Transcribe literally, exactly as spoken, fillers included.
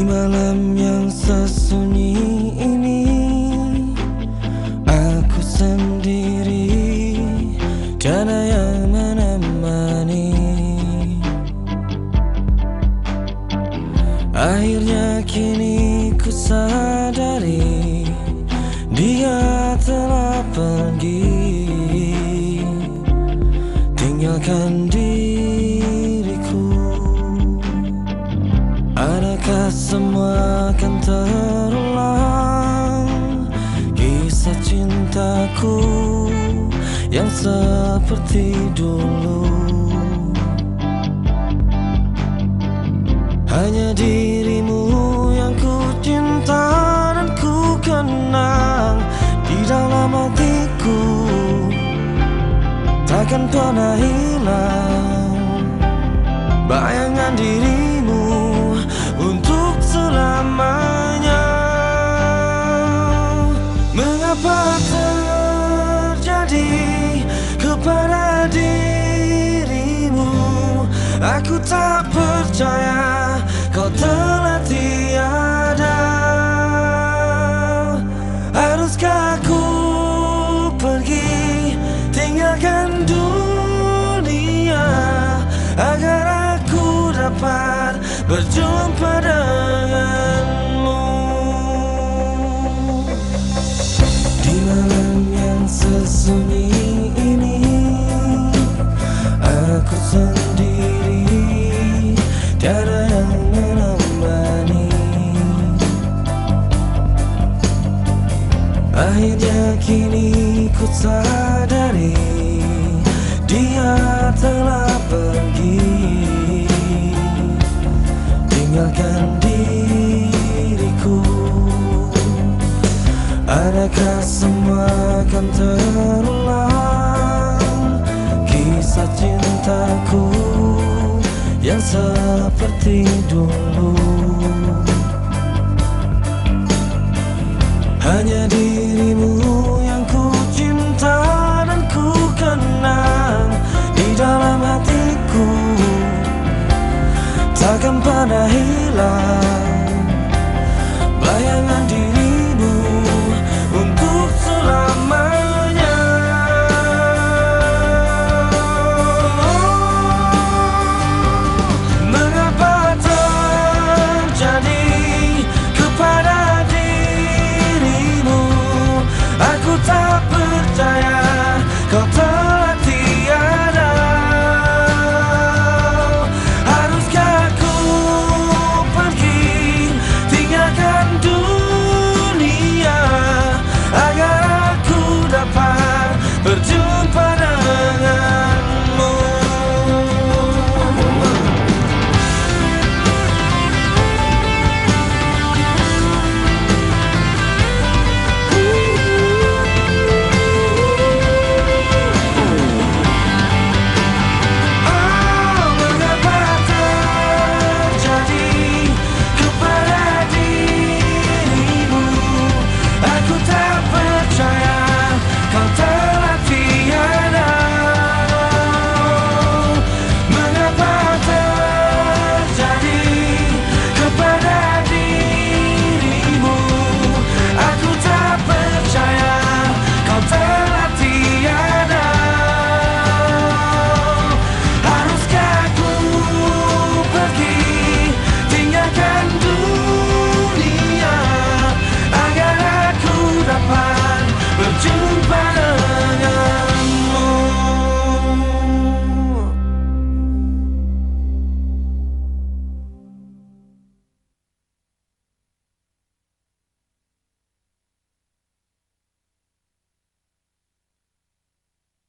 malam yang sesunyi ini, aku sendiri, tiada yang menemani. Akhirnya kini ku sadari, dia telah pergi, tinggalkan diriku. Adakah semua akan terulang, kisah cintaku yang seperti dulu? Hanya dirimu yang ku cinta dan ku kenang di dalam hatiku, takkan pernah hilang bayangan dirimu untuk selamanya. Mengapa terjadi kepada dirimu? Aku tak percaya kau telah tiada. Haruskah aku pergi tinggalkan dunia agar aku dapat berjumpa denganmu? Di malam yang sesunyi ini, aku sendiri, tiada yang menemani. Akhirnya kini ku sadari, dia telah pergi, tinggalkan diriku. Adakah semua akan terulang, kisah cintaku yang seperti dulu? Hanya dirimu yang ku cinta dan ku kenang di dalam hatiku, takkan pernah hilang bayangan dirimu